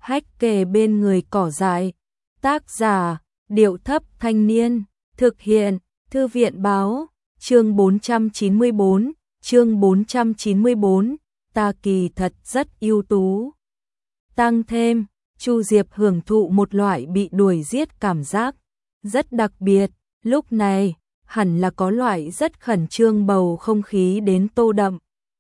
hách kề bên người cỏ dại. Tác giả, Điệu Thấp Thanh Niên. Thực hiện, Thư viện Báo. Chương 494, chương 494, ta kỳ thật rất ưu tú. Tăng thêm, Chu Diệp hưởng thụ một loại bị đuổi giết cảm giác rất đặc biệt, lúc này hẳn là có loại rất khẩn trương bầu không khí đến tô đậm.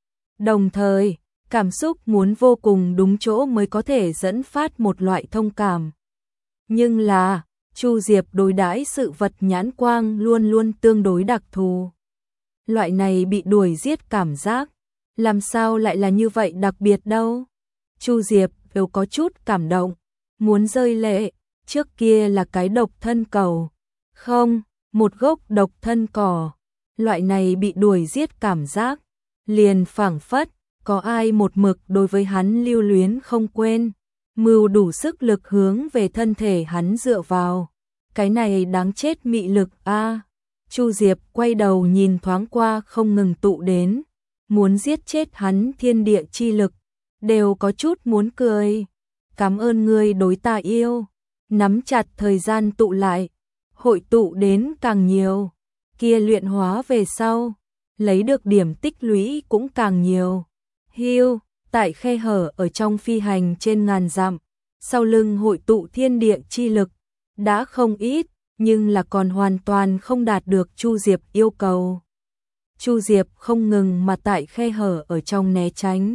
Đồng thời, cảm xúc muốn vô cùng đúng chỗ mới có thể dẫn phát một loại thông cảm. Nhưng là, Chu Diệp đối đãi sự vật nhãn quang luôn luôn tương đối đặc thù. Loại này bị đuổi giết cảm giác, làm sao lại là như vậy đặc biệt đâu. Chu Diệp đều có chút cảm động, muốn rơi lệ, trước kia là cái độc thân cầu. Không, một gốc độc thân cỏ. Loại này bị đuổi giết cảm giác, liền phảng phất, có ai một mực đối với hắn lưu luyến không quên, mưu đủ sức lực hướng về thân thể hắn dựa vào. Cái này đáng chết mị lực a. Chu Diệp quay đầu nhìn thoáng qua không ngừng tụ đến, muốn giết chết hắn thiên địa chi lực, đều có chút muốn cười. Cảm ơn ngươi đối ta yêu, nắm chặt thời gian tụ lại, hội tụ đến càng nhiều, kia luyện hóa về sau, lấy được điểm tích lũy cũng càng nhiều. Hiu, tại khe hở ở trong phi hành trên ngàn dặm, sau lưng hội tụ thiên địa chi lực, đã không ít, nhưng là còn hoàn toàn không đạt được Chu Diệp yêu cầu. Chu Diệp không ngừng mà tại khe hở ở trong né tránh.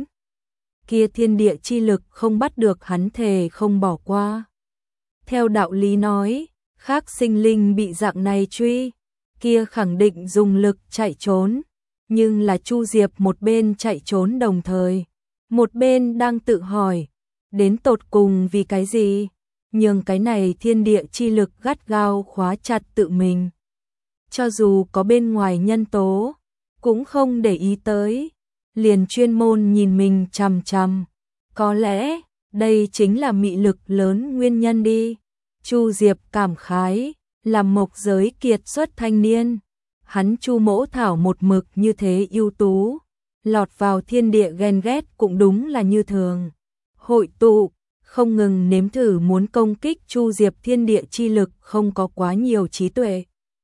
Kia thiên địa chi lực không bắt được hắn thề không bỏ qua. Theo đạo lý nói, khác sinh linh bị dạng này truy, kia khẳng định dùng lực chạy trốn. Nhưng là Chu Diệp một bên chạy trốn đồng thời, một bên đang tự hỏi, đến tột cùng vì cái gì? Nhưng cái này thiên địa chi lực gắt gao khóa chặt tự mình. Cho dù có bên ngoài nhân tố, cũng không để ý tới, liền chuyên môn nhìn mình chằm chằm. Có lẽ, đây chính là mị lực lớn nguyên nhân đi. Chu Diệp cảm khái, làm mộc giới kiệt xuất thanh niên. Hắn Chu Mỗ Thảo một mực như thế ưu tú, lọt vào thiên địa ghen ghét cũng đúng là như thường. Hội tụ, không ngừng nếm thử muốn công kích Chu Diệp thiên địa chi lực không có quá nhiều trí tuệ.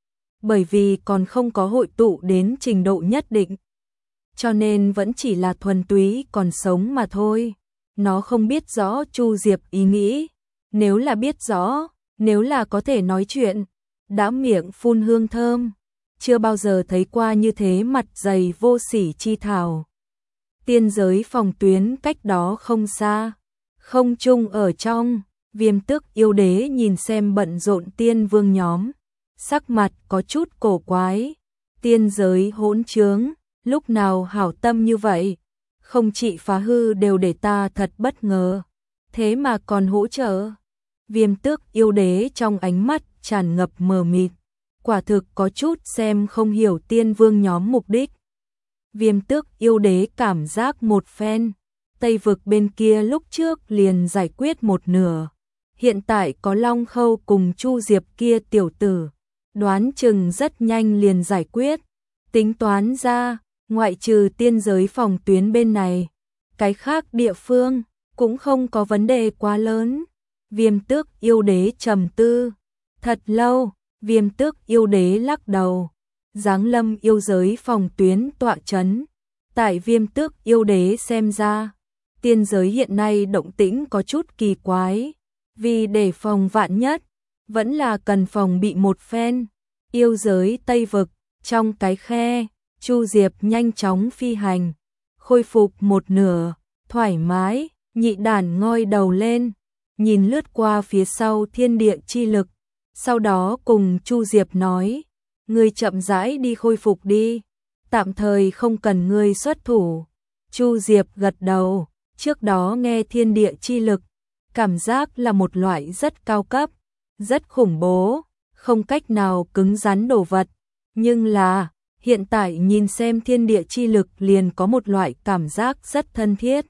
Bởi vì còn không có hội tụ đến trình độ nhất định. Cho nên vẫn chỉ là thuần túy còn sống mà thôi. Nó không biết rõ Chu Diệp ý nghĩ. Nếu là biết rõ, nếu là có thể nói chuyện, đã miệng phun hương thơm. Chưa bao giờ thấy qua như thế mặt dày vô sỉ chi thảo. Tiên giới phòng tuyến cách đó không xa. Không chung ở trong, Viêm Tước yêu đế nhìn xem bận rộn tiên vương nhóm. Sắc mặt có chút cổ quái. Tiên giới hỗn trướng, lúc nào hảo tâm như vậy. Không chỉ phá hư đều để ta thật bất ngờ. Thế mà còn hỗ trợ. Viêm Tước yêu đế trong ánh mắt tràn ngập mờ mịt. Quả thực có chút xem không hiểu tiên vương nhóm mục đích. Viêm Tước yêu đế cảm giác một phen. Tây vực bên kia lúc trước liền giải quyết một nửa. Hiện tại có Long Khâu cùng Chu Diệp kia tiểu tử. Đoán chừng rất nhanh liền giải quyết. Tính toán ra, ngoại trừ tiên giới phòng tuyến bên này, cái khác địa phương cũng không có vấn đề quá lớn. Viêm Tước yêu đế trầm tư. Thật lâu, Viêm Tước yêu đế lắc đầu. Giáng lâm yêu giới phòng tuyến tọa chấn. Tại Viêm Tước yêu đế xem ra, tiên giới hiện nay động tĩnh có chút kỳ quái. Vì để phòng vạn nhất, vẫn là cần phòng bị một phen. Yêu giới Tây Vực, trong cái khe, Chu Diệp nhanh chóng phi hành. Khôi phục một nửa, thoải mái, nhị đản ngoi đầu lên. Nhìn lướt qua phía sau thiên địa chi lực. Sau đó cùng Chu Diệp nói, ngươi chậm rãi đi khôi phục đi, tạm thời không cần ngươi xuất thủ. Chu Diệp gật đầu, trước đó nghe thiên địa chi lực, cảm giác là một loại rất cao cấp, rất khủng bố, không cách nào cứng rắn đồ vật. Nhưng là, hiện tại nhìn xem thiên địa chi lực liền có một loại cảm giác rất thân thiết.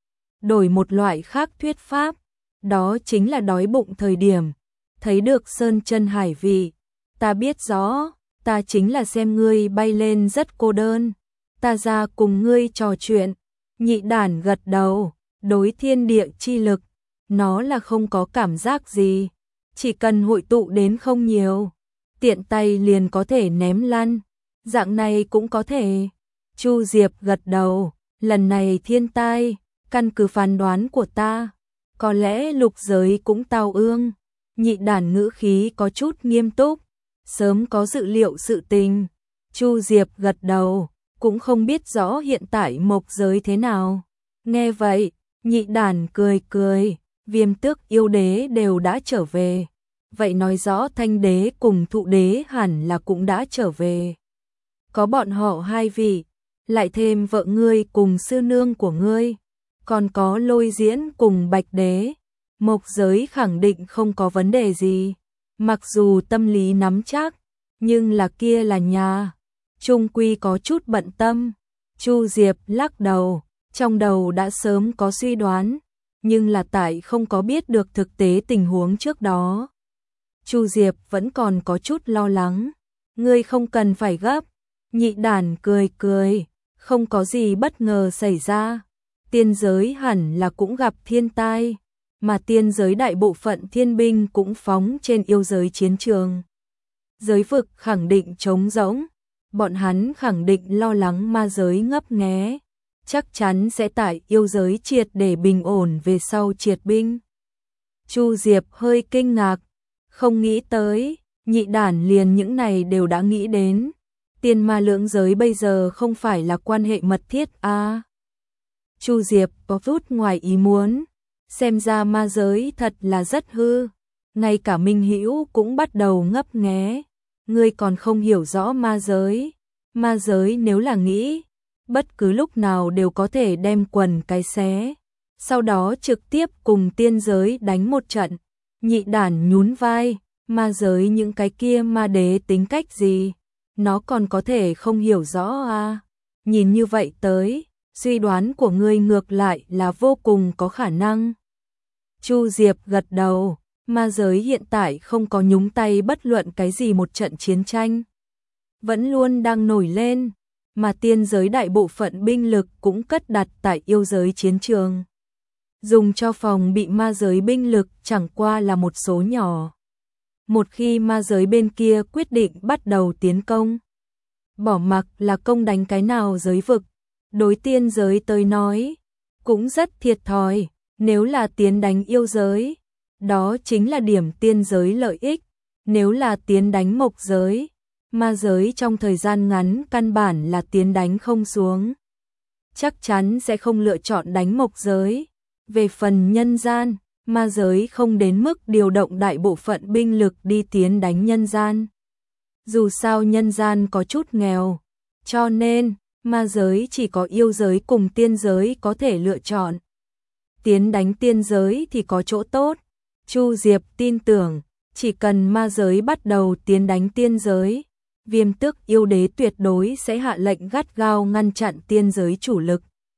Đổi một loại khác thuyết pháp, đó chính là đói bụng thời điểm. Thấy được sơn chân hải vị, ta biết rõ, ta chính là xem ngươi bay lên rất cô đơn, ta ra cùng ngươi trò chuyện. Nhị đản gật đầu, đối thiên địa chi lực, nó là không có cảm giác gì, chỉ cần hội tụ đến không nhiều, tiện tay liền có thể ném lăn, dạng này cũng có thể. Chu Diệp gật đầu, lần này thiên tai, căn cứ phán đoán của ta, có lẽ lục giới cũng tao ương. Nhị đản ngữ khí có chút nghiêm túc, sớm có dự liệu sự tình. Chu Diệp gật đầu, cũng không biết rõ hiện tại mộc giới thế nào. Nghe vậy, nhị đản cười cười, Viêm Tước yêu đế đều đã trở về. Vậy nói rõ Thanh đế cùng Thụ đế hẳn là cũng đã trở về. Có bọn họ hai vị, lại thêm vợ ngươi cùng sư nương của ngươi, còn có Lôi Diễn cùng Bạch đế. Mộc giới khẳng định không có vấn đề gì, mặc dù tâm lý nắm chắc, nhưng là kia là nhà, chung quy có chút bận tâm. Chu Diệp lắc đầu, trong đầu đã sớm có suy đoán, nhưng là tại không có biết được thực tế tình huống trước đó. Chu Diệp vẫn còn có chút lo lắng, ngươi không cần phải gấp. Nhị đản cười cười, không có gì bất ngờ xảy ra, tiên giới hẳn là cũng gặp thiên tai, mà tiên giới đại bộ phận thiên binh cũng phóng trên yêu giới chiến trường. Giới vực khẳng định trống rỗng, bọn hắn khẳng định lo lắng ma giới ngấp nghé, chắc chắn sẽ tại yêu giới triệt để bình ổn về sau triệt binh. Chu Diệp hơi kinh ngạc, không nghĩ tới, nhị đản liền những này đều đã nghĩ đến. Tiên ma lưỡng giới bây giờ không phải là quan hệ mật thiết à. Chu Diệp có chút ngoài ý muốn, xem ra ma giới thật là rất hư, ngay cả Minh Hữu cũng bắt đầu ngấp nghé. Ngươi còn không hiểu rõ ma giới nếu là nghĩ, bất cứ lúc nào đều có thể đem quần cái xé, sau đó trực tiếp cùng tiên giới đánh một trận. Nhị đản nhún vai, ma giới những cái kia ma đế tính cách gì, nó còn có thể không hiểu rõ à. Nhìn như vậy tới, suy đoán của ngươi ngược lại là vô cùng có khả năng. Chu Diệp gật đầu, ma giới hiện tại không có nhúng tay bất luận cái gì một trận chiến tranh, vẫn luôn đang nổi lên, mà tiên giới đại bộ phận binh lực cũng cất đặt tại yêu giới chiến trường. Dùng cho phòng bị ma giới binh lực chẳng qua là một số nhỏ. Một khi ma giới bên kia quyết định bắt đầu tiến công, bỏ mặc là công đánh cái nào giới vực, đối tiên giới tới nói, cũng rất thiệt thòi. Nếu là tiến đánh yêu giới, đó chính là điểm tiên giới lợi ích. Nếu là tiến đánh mộc giới, ma giới trong thời gian ngắn căn bản là tiến đánh không xuống, chắc chắn sẽ không lựa chọn đánh mộc giới. Về phần nhân gian, ma giới không đến mức điều động đại bộ phận binh lực đi tiến đánh nhân gian. Dù sao nhân gian có chút nghèo, cho nên ma giới chỉ có yêu giới cùng tiên giới có thể lựa chọn. Tiến đánh tiên giới thì có chỗ tốt. Chu Diệp tin tưởng, chỉ cần ma giới bắt đầu tiến đánh tiên giới, Viêm Tước yêu đế tuyệt đối sẽ hạ lệnh gắt gao ngăn chặn tiên giới chủ lực,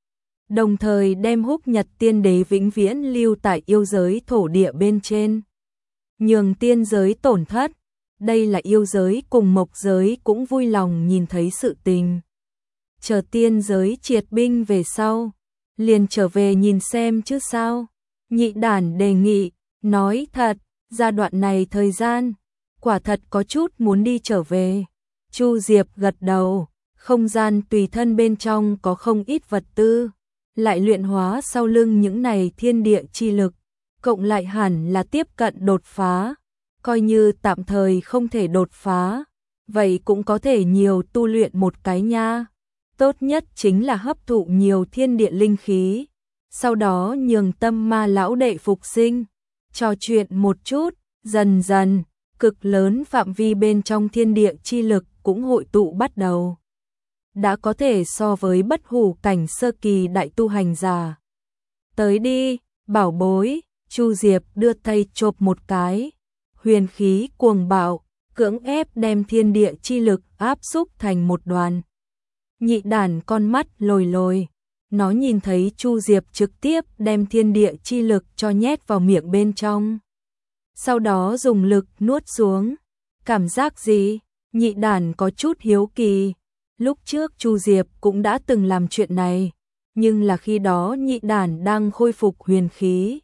đồng thời đem Húc Nhật tiên đế vĩnh viễn lưu tại yêu giới thổ địa bên trên, nhường tiên giới tổn thất. Đây là yêu giới cùng mộc giới cũng vui lòng nhìn thấy sự tình. Chờ tiên giới triệt binh về sau, liền trở về nhìn xem chứ sao. Nhị đản đề nghị, nói thật, giai đoạn này thời gian, quả thật có chút muốn đi trở về. Chu Diệp gật đầu, không gian tùy thân bên trong có không ít vật tư, lại luyện hóa sau lưng những này thiên địa chi lực, cộng lại hẳn là tiếp cận đột phá, coi như tạm thời không thể đột phá, vậy cũng có thể nhiều tu luyện một cái nha. Tốt nhất chính là hấp thụ nhiều thiên địa linh khí, sau đó nhường tâm ma lão đệ phục sinh, trò chuyện một chút, dần dần, cực lớn phạm vi bên trong thiên địa chi lực cũng hội tụ bắt đầu. Đã có thể so với bất hủ cảnh sơ kỳ đại tu hành giả. Tới đi, bảo bối. Chu Diệp đưa tay chộp một cái, huyền khí cuồng bạo, cưỡng ép đem thiên địa chi lực áp xúc thành một đoàn. Nhị đản con mắt lồi lồi, nó nhìn thấy Chu Diệp trực tiếp đem thiên địa chi lực cho nhét vào miệng bên trong, sau đó dùng lực nuốt xuống. Cảm giác gì? Nhị đản có chút hiếu kỳ. Lúc trước Chu Diệp cũng đã từng làm chuyện này, nhưng là khi đó nhị đản đang khôi phục huyền khí,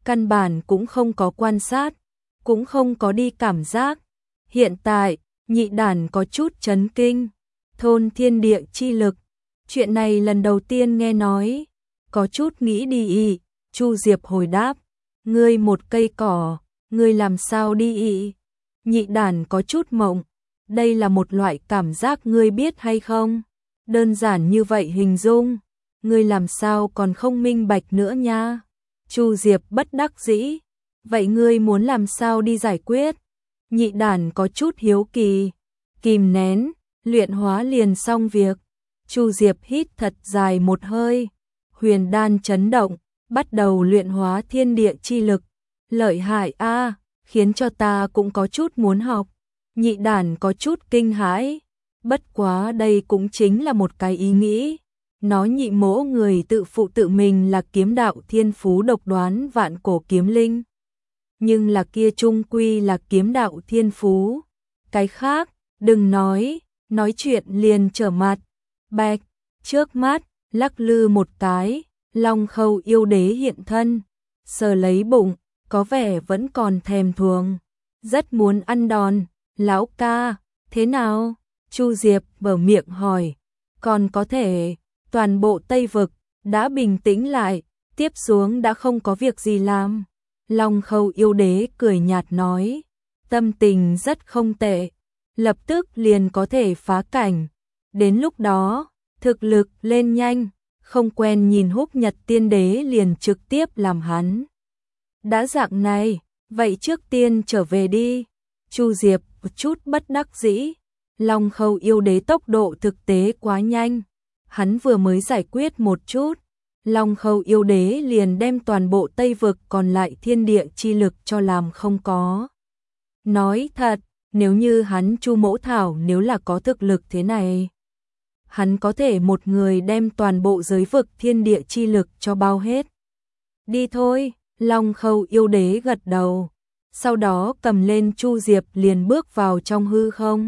căn bản cũng không có quan sát, cũng không có đi cảm giác. Hiện tại, Nhị Đản có chút chấn kinh, thôn thiên địa chi lực, chuyện này lần đầu tiên nghe nói, có chút nghĩ đi ị. Chu Diệp hồi đáp, ngươi một cây cỏ, ngươi làm sao đi ị? Nhị Đản có chút mộng, đây là một loại cảm giác ngươi biết hay không? Đơn giản như vậy hình dung, ngươi làm sao còn không minh bạch nữa nha? Chu Diệp bất đắc dĩ, vậy ngươi muốn làm sao đi giải quyết? Nhị Đản có chút hiếu kỳ, kìm nén, luyện hóa liền xong việc. Chu Diệp hít thật dài một hơi, huyền đan chấn động, bắt đầu luyện hóa thiên địa chi lực. Lợi hại a, khiến cho ta cũng có chút muốn học. Nhị Đản có chút kinh hãi, bất quá đây cũng chính là một cái ý nghĩ. Nói Nhị Mỗ người tự phụ tự mình là kiếm đạo thiên phú độc đoán vạn cổ kiếm linh. Nhưng là kia chung quy là kiếm đạo thiên phú. Cái khác, đừng nói chuyện liền trở mặt. Bạch, trước mắt, lắc lư một cái, Long Khâu yêu đế hiện thân, sờ lấy bụng, có vẻ vẫn còn thèm thuồng, rất muốn ăn đòn. Lão ca, thế nào? Chu Diệp mở miệng hỏi, còn có thể, toàn bộ Tây Vực đã bình tĩnh lại, tiếp xuống đã không có việc gì làm. Long Khâu yêu đế cười nhạt nói, tâm tình rất không tệ, lập tức liền có thể phá cảnh. Đến lúc đó, thực lực lên nhanh, không quen nhìn Húc Nhật Tiên Đế liền trực tiếp làm hắn. Đã dạng này, vậy trước tiên trở về đi. Chu Diệp một chút bất đắc dĩ, Long Khâu yêu đế tốc độ thực tế quá nhanh. Hắn vừa mới giải quyết một chút, Long Khâu yêu đế liền đem toàn bộ Tây Vực còn lại thiên địa chi lực cho làm không có. Nói thật, nếu như hắn Chu Mỗ Thảo nếu là có thực lực thế này, hắn có thể một người đem toàn bộ giới vực thiên địa chi lực cho bao hết. Đi thôi, Long Khâu yêu đế gật đầu, sau đó cầm lên Chu Diệp liền bước vào trong hư không.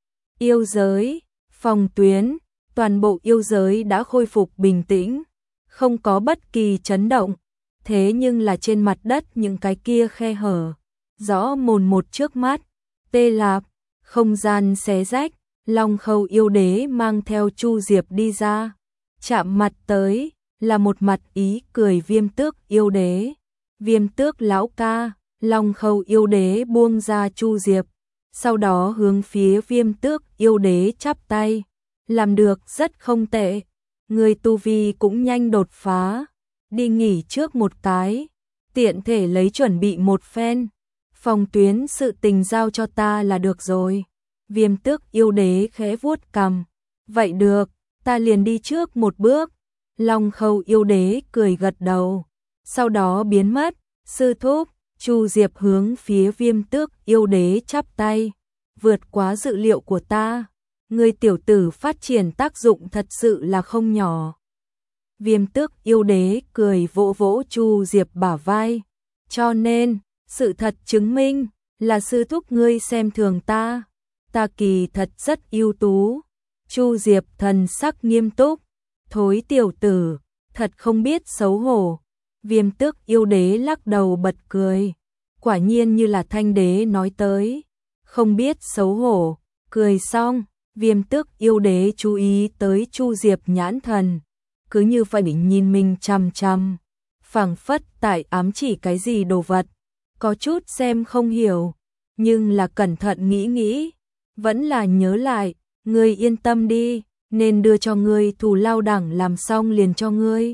Yêu giới, phòng tuyến, toàn bộ yêu giới đã khôi phục bình tĩnh, không có bất kỳ chấn động, thế nhưng là trên mặt đất những cái kia khe hở, rõ mồn một trước mắt. Tê Lạp, không gian xé rách, Long Khâu yêu đế mang theo Chu Diệp đi ra, chạm mặt tới, là một mặt ý cười Viêm Tước yêu đế. Viêm Tước lão ca, Long Khâu yêu đế buông ra Chu Diệp, sau đó hướng phía Viêm Tước yêu đế chắp tay, làm được rất không tệ, người tu vi cũng nhanh đột phá, đi nghỉ trước một cái, tiện thể lấy chuẩn bị một phen, phòng tuyến sự tình giao cho ta là được rồi. Viêm Tước yêu đế khẽ vuốt cằm, vậy được, ta liền đi trước một bước. Long Khâu yêu đế cười gật đầu, sau đó biến mất. Sư thúc, Chu Diệp hướng phía Viêm Tước yêu đế chắp tay, vượt quá dự liệu của ta, người tiểu tử phát triển tác dụng thật sự là không nhỏ. Viêm Tước yêu đế cười vỗ vỗ Chu Diệp bả vai, cho nên, sự thật chứng minh, là sư thúc ngươi xem thường ta, ta kỳ thật rất ưu tú. Chu Diệp thần sắc nghiêm túc, thối tiểu tử, thật không biết xấu hổ. Viêm Tước yêu đế lắc đầu bật cười, quả nhiên như là Thanh đế nói tới, không biết xấu hổ. Cười xong, Viêm Tước yêu đế chú ý tới Chu Diệp nhãn thần, cứ như vậy nhìn mình chằm chằm, phảng phất tại ám chỉ cái gì đồ vật, có chút xem không hiểu, nhưng là cẩn thận nghĩ, vẫn là nhớ lại, ngươi yên tâm đi, nên đưa cho ngươi thù lao đẳng làm xong liền cho ngươi.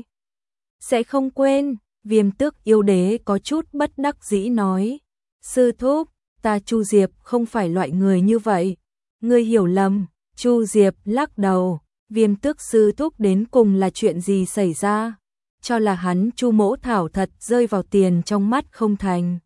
Sẽ không quên. Viêm Tước yêu đế có chút bất đắc dĩ nói, sư thúc, ta Chu Diệp không phải loại người như vậy, ngươi hiểu lầm. Chu Diệp lắc đầu, Viêm Tước sư thúc đến cùng là chuyện gì xảy ra, cho là hắn Chu Mỗ Thảo thật rơi vào tiền trong mắt không thành.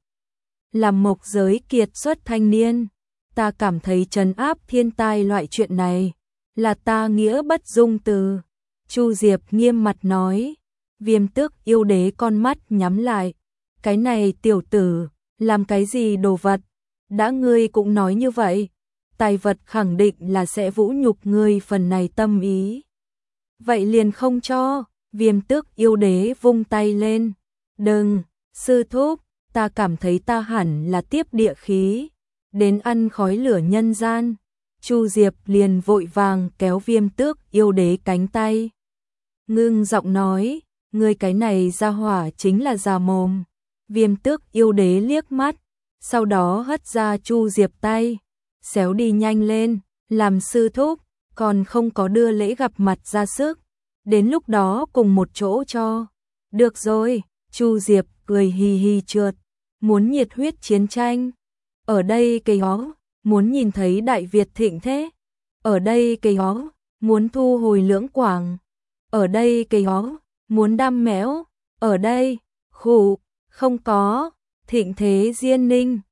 Làm mộc giới kiệt xuất thanh niên, ta cảm thấy trấn áp thiên tai loại chuyện này, là ta nghĩa bất dung từ. Chu Diệp nghiêm mặt nói. Viêm Tước yêu đế con mắt nhắm lại, cái này tiểu tử, làm cái gì đồ vật, đã ngươi cũng nói như vậy, tài vật khẳng định là sẽ vũ nhục ngươi phần này tâm ý. Vậy liền không cho. Viêm Tước yêu đế vung tay lên, đừng, Sư thúc, ta cảm thấy ta hẳn là tiếp địa khí, đến ăn khói lửa nhân gian. Chu Diệp liền vội vàng kéo Viêm Tước Yêu Đế cánh tay. Ngưng giọng nói, ngươi cái này ra hỏa chính là già mồm. Viêm Tước Yêu Đế liếc mắt, sau đó hất ra Chu Diệp tay, xéo đi nhanh lên, làm sư thúc, còn không có đưa lễ gặp mặt ra sức, đến lúc đó cùng một chỗ cho. Được rồi, Chu Diệp cười hì hì trượt, muốn nhiệt huyết chiến tranh. Ở đây cây ó, muốn nhìn thấy Đại Việt thịnh thế. Ở đây cây ó, muốn thu hồi Lưỡng Quảng. Ở đây cây ó, muốn đam mẽo. Ở đây, khụ, không có, thịnh thế Diên Ninh.